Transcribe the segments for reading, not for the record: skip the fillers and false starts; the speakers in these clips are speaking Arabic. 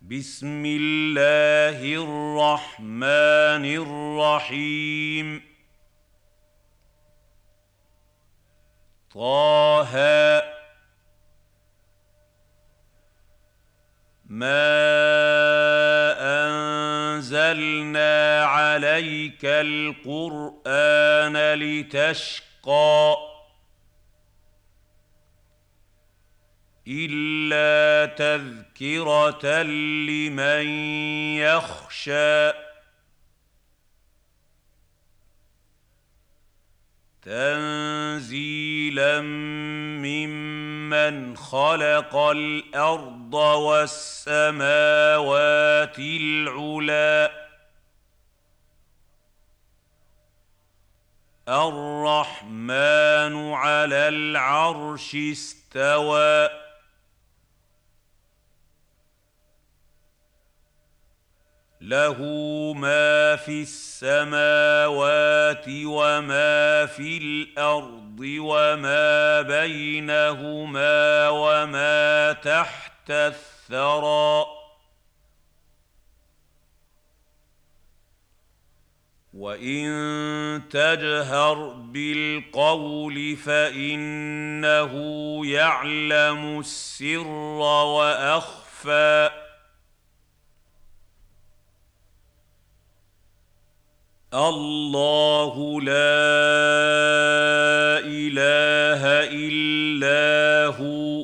بسم الله الرحمن الرحيم. طه ما أنزلنا عليك القرآن لتشقى إلا تذكرة لمن يخشى تنزيلا ممن خلق الأرض والسماوات العلى الرحمن على العرش استوى له ما في السماوات وما في الأرض وما بينهما وما تحت الثرى وإن تجهر بالقول فإنه يعلم السر وأخفى الله لا إله إلا هو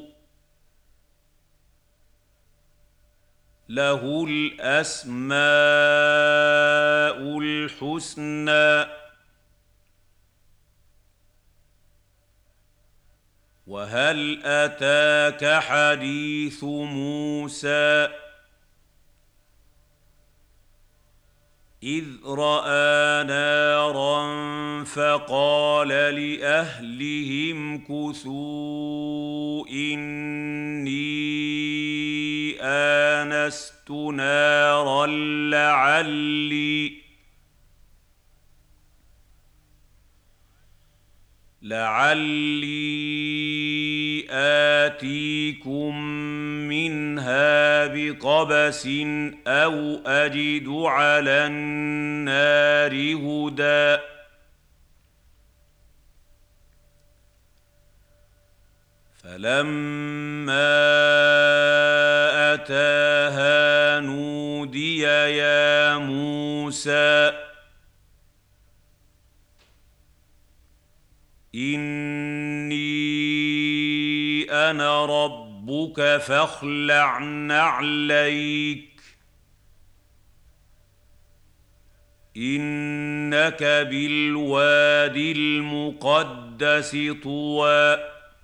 له الأسماء الحسنى وهل أتاك حديث موسى إذ رأى نارا فقال لأهلهم كثوا إني آنست نارا لعلي آتيكم منها بقبس أو أجد على النار هدى فلما أتاها نودي يا موسى إني أنا ربك فاخلع نعليك إنك بالوادي المقدس طوى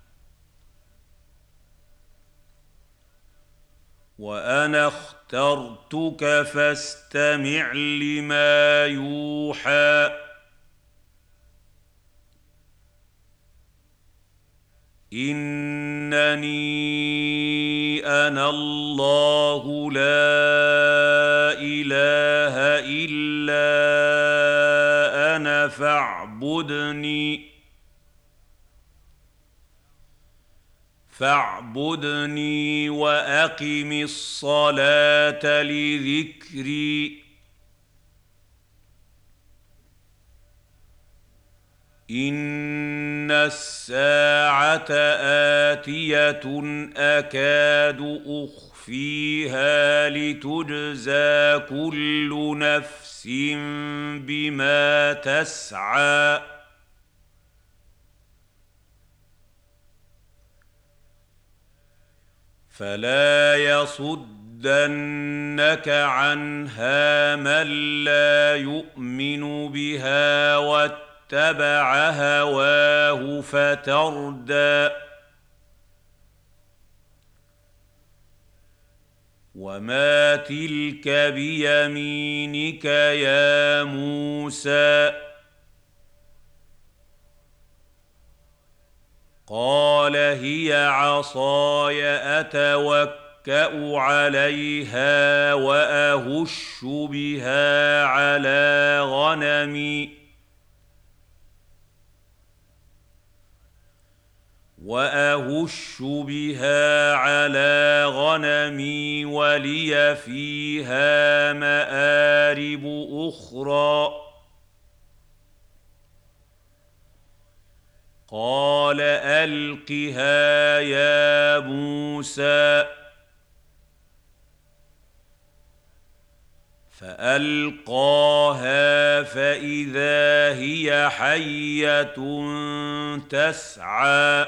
وأنا اخترتك فاستمع لما يوحى إنني أنا الله لا إله إلا أنا فاعبدني وأقم الصلاة لذكري إن الساعة آتية أكاد أخفيها لتجزى كل نفس بما تسعى فلا يصدنك عنها من لا يؤمن بها واتبع هواه فتردى وما تلك بيمينك يا موسى قال هي عصاي أتوكأ عليها وأهش بها على غنمي وأهش بها على غنمي ولي فيها مآرب أخرى. قال ألقها يا موسى. فألقاها فإذا هي حية تسعى.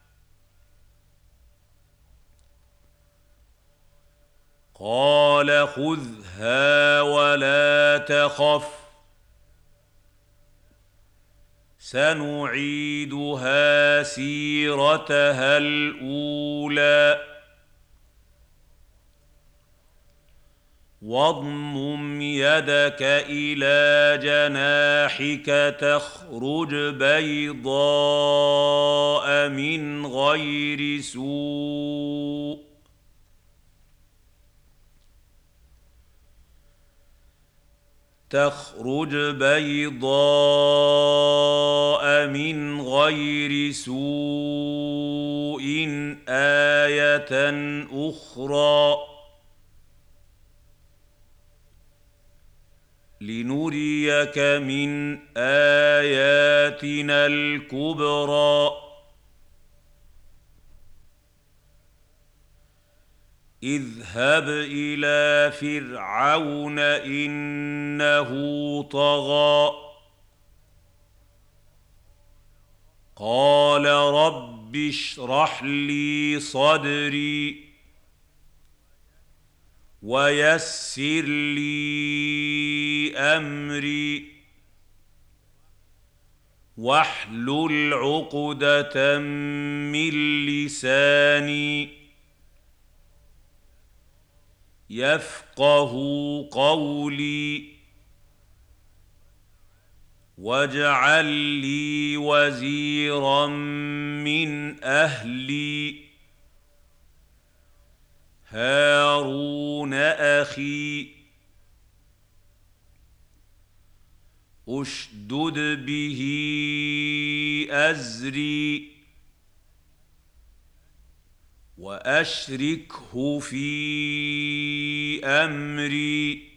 قال خذها ولا تخف سنعيدها سيرتها الأولى. واضمم يدك إلى جناحك تخرج بيضاء من غير سوء. تخرج بيضاء من غير سوء آية أخرى لنريك من آياتنا الكبرى. اذهب إلى فرعون إنه طغى. قال رب اشرح لي صدري ويسر لي أمري واحلل عقدة من لساني يفقه قولي. واجعل لي وزيرا من أهلي هارون أخي. اشدد به أزري وأشركه في أمري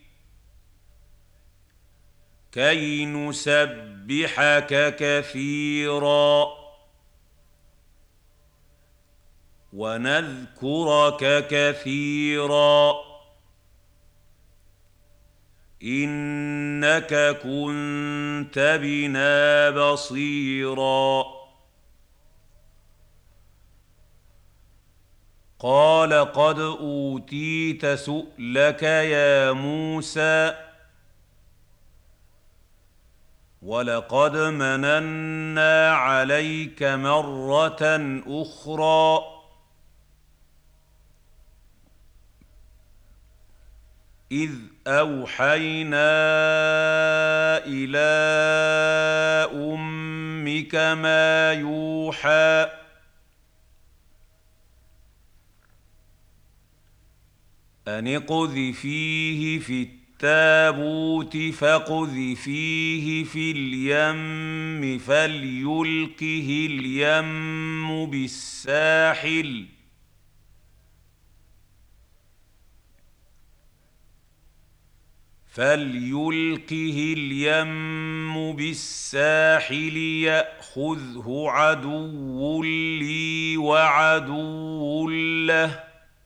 كي نسبحك كثيرا ونذكرك كثيرا إنك كنت بنا بصيرا. قال قد أوتيت سؤلك يا موسى ولقد مننا عليك مرة أخرى إذ أوحينا إلى أمك ما يوحى أن اقذفيه في التابوت فاقذفيه في اليم فليلقه اليم بالساحل يأخذه عدو لي وعدو له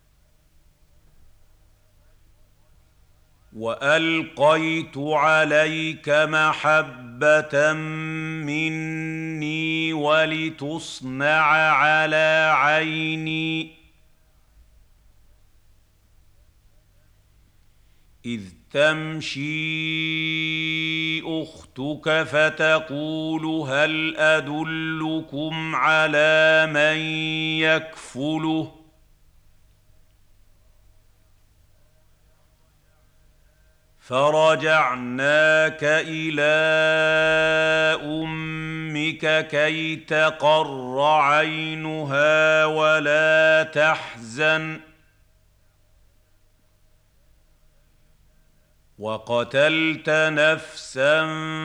وألقيت عليك محبة مني ولتصنع على عيني إذ تمشي أختك فتقول هل أدلكم على من يكفله فرجعناك إلى أمك كي تقر عينها ولا تحزن وقتلت نفسا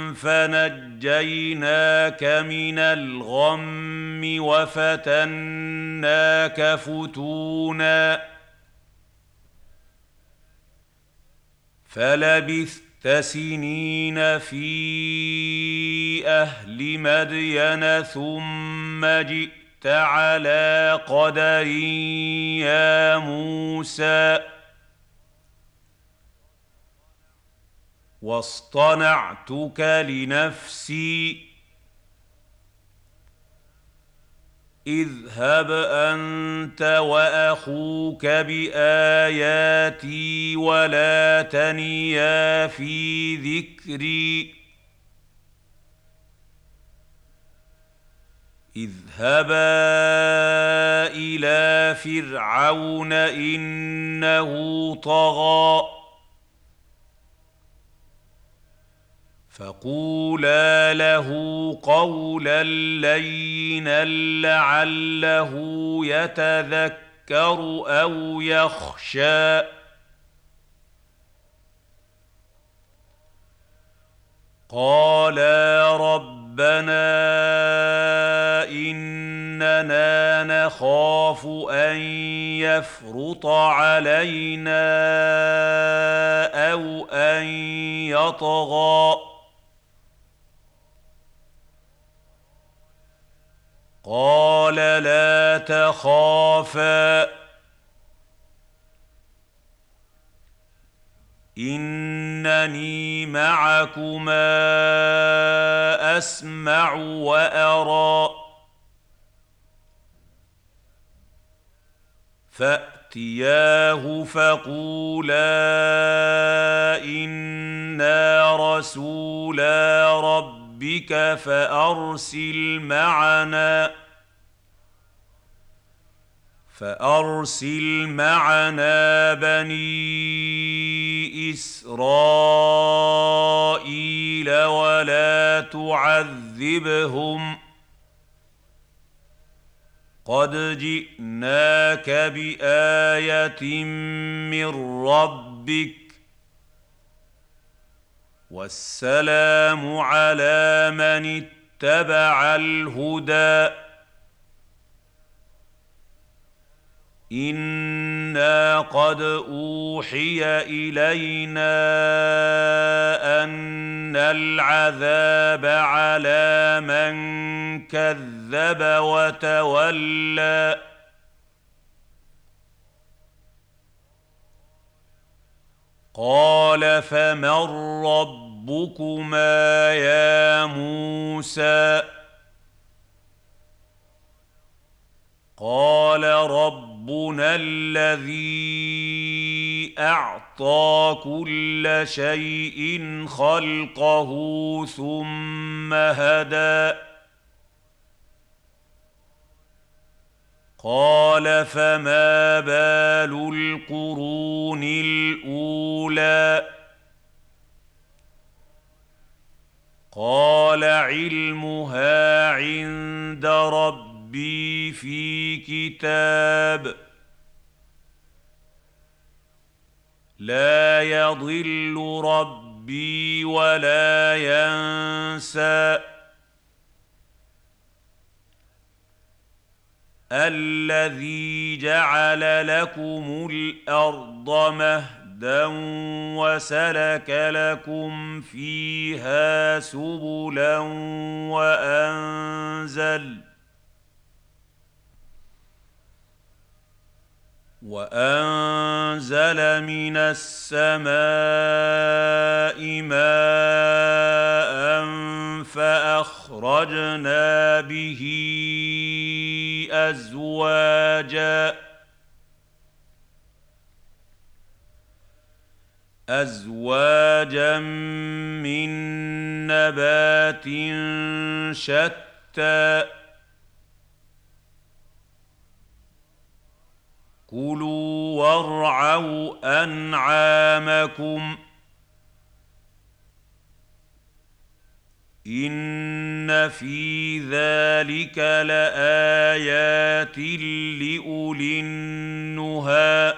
فنجيناك من الغم وفتناك فتونا فلبثت سنين في أهل مدين ثم جئت على قدر يا موسى واصطنعتك لنفسي اذهب أنت وأخوك بآياتي ولا تنيا في ذكري اذهبا إلى فرعون إنه طغى فقولا له قولا لينا لعله يتذكر أو يخشى قالا ربنا إننا نخاف أن يفرط علينا أو أن يطغى قال لا تخافا إنني معكما أسمع وأرى فأتياه فقولا إنا رسولا ربك فأرسل معنا بني إسرائيل ولا تعذبهم قد جئناك بآية من ربك والسلام على من اتبع الهدى إنا قد أوحي إلينا أن العذاب على من كذب وتولى قال فمن ربكما يا موسى قال ربنا الذي أعطى كل شيء خلقه ثم هدى قال فما بال القرون الأولى قال علمها عند ربي في كتاب لا يضل ربي ولا ينسى الذي جعل لكم الأرض مهدا وسلك لكم فيها سبلا وأنزل من السماء ماء فأخرجنا به أزواجا من نبات شتى كلوا وارعوا أنعامكم إن في ذلك لآيات لأولي النهى